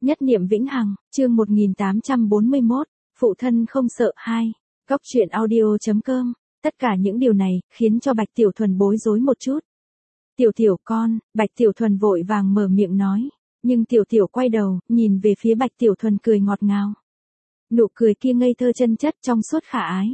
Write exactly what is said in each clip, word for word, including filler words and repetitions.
Nhất niệm vĩnh hằng, chương một nghìn tám trăm bốn mươi mốt, phụ thân không sợ hai. Góc truyện audio.com, tất cả những điều này, khiến cho Bạch Tiểu Thuần bối rối một chút. Tiểu Tiểu con, Bạch Tiểu Thuần vội vàng mở miệng nói, nhưng Tiểu Tiểu quay đầu, nhìn về phía Bạch Tiểu Thuần cười ngọt ngào. Nụ cười kia ngây thơ chân chất trong suốt khả ái.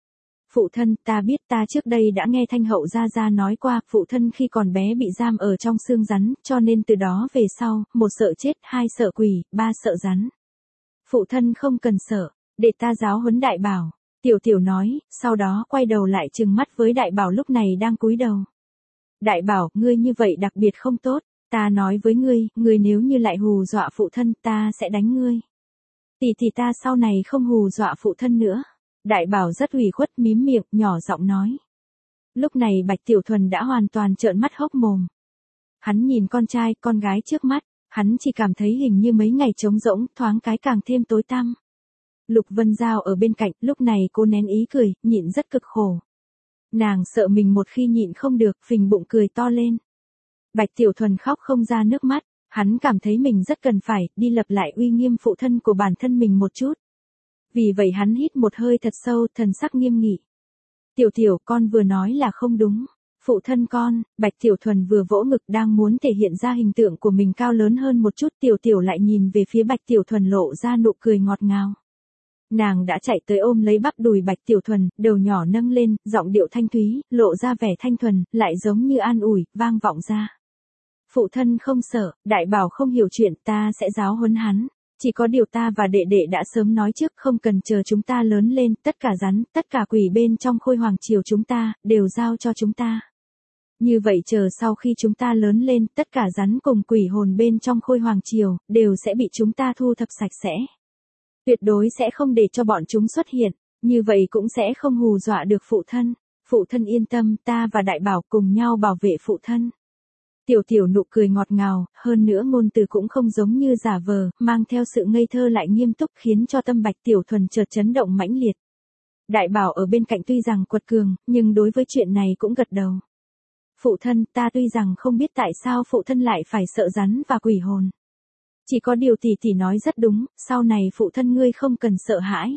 Phụ thân, ta biết ta trước đây đã nghe Thanh Hậu Gia Gia nói qua, phụ thân khi còn bé bị giam ở trong xương rắn, cho nên từ đó về sau, một sợ chết, hai sợ quỷ, ba sợ rắn. Phụ thân không cần sợ, để ta giáo huấn Đại Bảo. Tiểu Tiểu nói, sau đó quay đầu lại trừng mắt với Đại Bảo lúc này đang cúi đầu. Đại Bảo, ngươi như vậy đặc biệt không tốt, ta nói với ngươi, ngươi nếu như lại hù dọa phụ thân, ta sẽ đánh ngươi. Tỷ tỷ ta sau này không hù dọa phụ thân nữa. Đại Bảo rất ủy khuất mím miệng, nhỏ giọng nói. Lúc này Bạch Tiểu Thuần đã hoàn toàn trợn mắt hốc mồm. Hắn nhìn con trai, con gái trước mắt, hắn chỉ cảm thấy hình như mấy ngày trống rỗng, thoáng cái càng thêm tối tăm. Lục Vân Giao ở bên cạnh, lúc này cô nén ý cười, nhịn rất cực khổ. Nàng sợ mình một khi nhịn không được, phình bụng cười to lên. Bạch Tiểu Thuần khóc không ra nước mắt, hắn cảm thấy mình rất cần phải đi lập lại uy nghiêm phụ thân của bản thân mình một chút. Vì vậy hắn hít một hơi thật sâu, thần sắc nghiêm nghị. Tiểu Tiểu, con vừa nói là không đúng. Phụ thân con, Bạch Tiểu Thuần vừa vỗ ngực đang muốn thể hiện ra hình tượng của mình cao lớn hơn một chút. Tiểu Tiểu lại nhìn về phía Bạch Tiểu Thuần lộ ra nụ cười ngọt ngào. Nàng đã chạy tới ôm lấy bắp đùi Bạch Tiểu Thuần, đầu nhỏ nâng lên, giọng điệu thanh thúy, lộ ra vẻ thanh thuần, lại giống như an ủi, vang vọng ra. Phụ thân không sợ, Đại Bảo không hiểu chuyện, ta sẽ giáo huấn hắn. Chỉ có điều ta và đệ đệ đã sớm nói trước, không cần chờ chúng ta lớn lên, tất cả rắn, tất cả quỷ bên trong Khôi Hoàng Triều chúng ta, đều giao cho chúng ta. Như vậy chờ sau khi chúng ta lớn lên, tất cả rắn cùng quỷ hồn bên trong Khôi Hoàng Triều, đều sẽ bị chúng ta thu thập sạch sẽ. Tuyệt đối sẽ không để cho bọn chúng xuất hiện, như vậy cũng sẽ không hù dọa được phụ thân. Phụ thân yên tâm, ta và Đại Bảo cùng nhau bảo vệ phụ thân. Tiểu Tiểu nụ cười ngọt ngào, hơn nữa ngôn từ cũng không giống như giả vờ, mang theo sự ngây thơ lại nghiêm túc khiến cho tâm Bạch Tiểu Thuần chợt chấn động mãnh liệt. Đại Bảo ở bên cạnh tuy rằng quật cường, nhưng đối với chuyện này cũng gật đầu. Phụ thân, ta tuy rằng không biết tại sao phụ thân lại phải sợ rắn và quỷ hồn. Chỉ có điều tỷ tỷ nói rất đúng, sau này phụ thân ngươi không cần sợ hãi.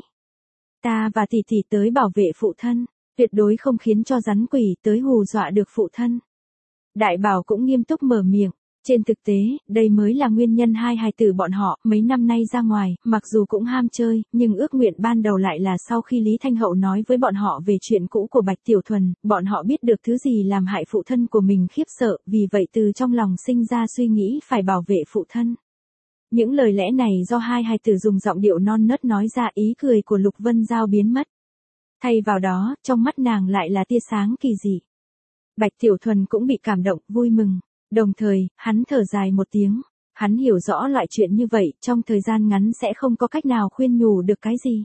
Ta và tỷ tỷ tới bảo vệ phụ thân, tuyệt đối không khiến cho rắn quỷ tới hù dọa được phụ thân. Đại Bảo cũng nghiêm túc mở miệng, trên thực tế, đây mới là nguyên nhân hai hài tử bọn họ, mấy năm nay ra ngoài, mặc dù cũng ham chơi, nhưng ước nguyện ban đầu lại là sau khi Lý Thanh Hậu nói với bọn họ về chuyện cũ của Bạch Tiểu Thuần, bọn họ biết được thứ gì làm hại phụ thân của mình khiếp sợ, vì vậy từ trong lòng sinh ra suy nghĩ phải bảo vệ phụ thân. Những lời lẽ này do hai hài tử dùng giọng điệu non nớt nói ra, ý cười của Lục Vân Giao biến mất. Thay vào đó, trong mắt nàng lại là tia sáng kỳ dị. Bạch Tiểu Thuần cũng bị cảm động, vui mừng. Đồng thời, hắn thở dài một tiếng. Hắn hiểu rõ loại chuyện như vậy, trong thời gian ngắn sẽ không có cách nào khuyên nhủ được cái gì.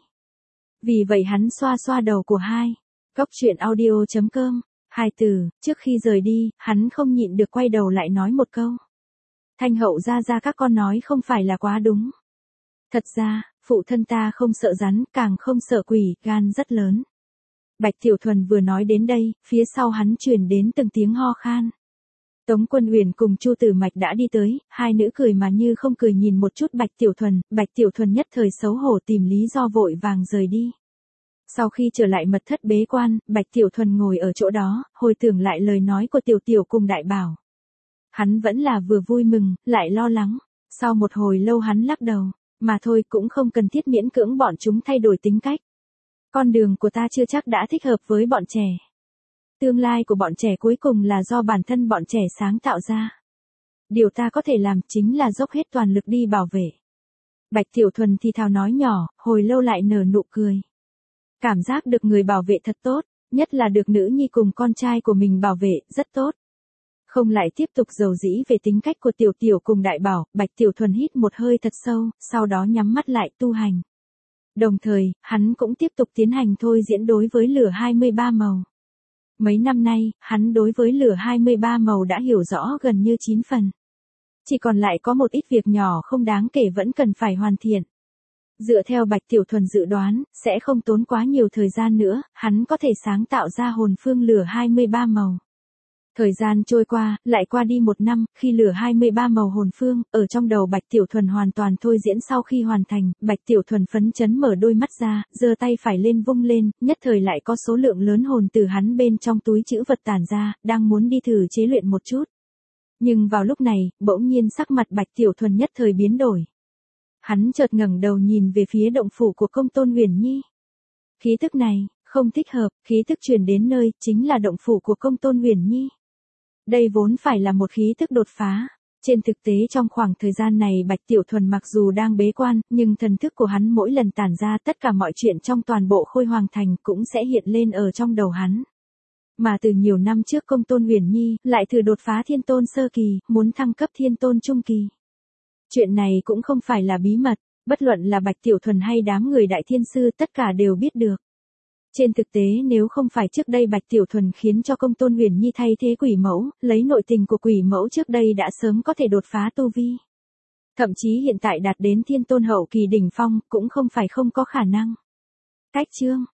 Vì vậy hắn xoa xoa đầu của hai. Góc truyện audio.com. Hai từ, trước khi rời đi, hắn không nhịn được quay đầu lại nói một câu. Thanh Hậu Gia Gia các con nói không phải là quá đúng. Thật ra, phụ thân ta không sợ rắn, càng không sợ quỷ, gan rất lớn. Bạch Tiểu Thuần vừa nói đến đây, phía sau hắn truyền đến từng tiếng ho khan. Tống Quân Uyển cùng Chu Tử Mạch đã đi tới, hai nữ cười mà như không cười nhìn một chút Bạch Tiểu Thuần, Bạch Tiểu Thuần nhất thời xấu hổ tìm lý do vội vàng rời đi. Sau khi trở lại mật thất bế quan, Bạch Tiểu Thuần ngồi ở chỗ đó, hồi tưởng lại lời nói của Tiểu Tiểu cùng Đại Bảo. Hắn vẫn là vừa vui mừng, lại lo lắng. Sau một hồi lâu hắn lắc đầu, mà thôi cũng không cần thiết miễn cưỡng bọn chúng thay đổi tính cách. Con đường của ta chưa chắc đã thích hợp với bọn trẻ. Tương lai của bọn trẻ cuối cùng là do bản thân bọn trẻ sáng tạo ra. Điều ta có thể làm chính là dốc hết toàn lực đi bảo vệ. Bạch Tiểu Thuần thì thào nói nhỏ, hồi lâu lại nở nụ cười. Cảm giác được người bảo vệ thật tốt, nhất là được nữ nhi cùng con trai của mình bảo vệ, rất tốt. Không lại tiếp tục dầu dĩ về tính cách của Tiểu Tiểu cùng Đại Bảo, Bạch Tiểu Thuần hít một hơi thật sâu, sau đó nhắm mắt lại tu hành. Đồng thời, hắn cũng tiếp tục tiến hành thôi diễn đối với lửa hai mươi ba màu. Mấy năm nay, hắn đối với lửa hai mươi ba màu đã hiểu rõ gần như chín phần. Chỉ còn lại có một ít việc nhỏ không đáng kể vẫn cần phải hoàn thiện. Dựa theo Bạch Tiểu Thuần dự đoán, sẽ không tốn quá nhiều thời gian nữa, hắn có thể sáng tạo ra hồn phương lửa hai mươi ba màu. Thời gian trôi qua, lại qua đi một năm, khi lửa hai mươi ba màu hồn phương, ở trong đầu Bạch Tiểu Thuần hoàn toàn thôi diễn sau khi hoàn thành, Bạch Tiểu Thuần phấn chấn mở đôi mắt ra, giơ tay phải lên vung lên, nhất thời lại có số lượng lớn hồn từ hắn bên trong túi trữ vật tản ra, đang muốn đi thử chế luyện một chút. Nhưng vào lúc này, bỗng nhiên sắc mặt Bạch Tiểu Thuần nhất thời biến đổi. Hắn chợt ngẩng đầu nhìn về phía động phủ của Công Tôn Huyền Nhi. Khí tức này, không thích hợp, khí tức truyền đến nơi, chính là động phủ của Công Tôn Huyền Nhi. Đây vốn phải là một khí tức đột phá. Trên thực tế trong khoảng thời gian này Bạch Tiểu Thuần mặc dù đang bế quan, nhưng thần thức của hắn mỗi lần tản ra tất cả mọi chuyện trong toàn bộ Khôi Hoàng Thành cũng sẽ hiện lên ở trong đầu hắn. Mà từ nhiều năm trước Công Tôn Huyền Nhi lại thử đột phá Thiên Tôn Sơ Kỳ, muốn thăng cấp Thiên Tôn Trung Kỳ. Chuyện này cũng không phải là bí mật, bất luận là Bạch Tiểu Thuần hay đám người Đại Thiên Sư tất cả đều biết được. Trên thực tế nếu không phải trước đây Bạch Tiểu Thuần khiến cho Công Tôn Huyền Nhi thay thế quỷ mẫu, lấy nội tình của quỷ mẫu trước đây đã sớm có thể đột phá tu vi. Thậm chí hiện tại đạt đến Thiên Tôn Hậu Kỳ đỉnh phong cũng không phải không có khả năng. Cách chương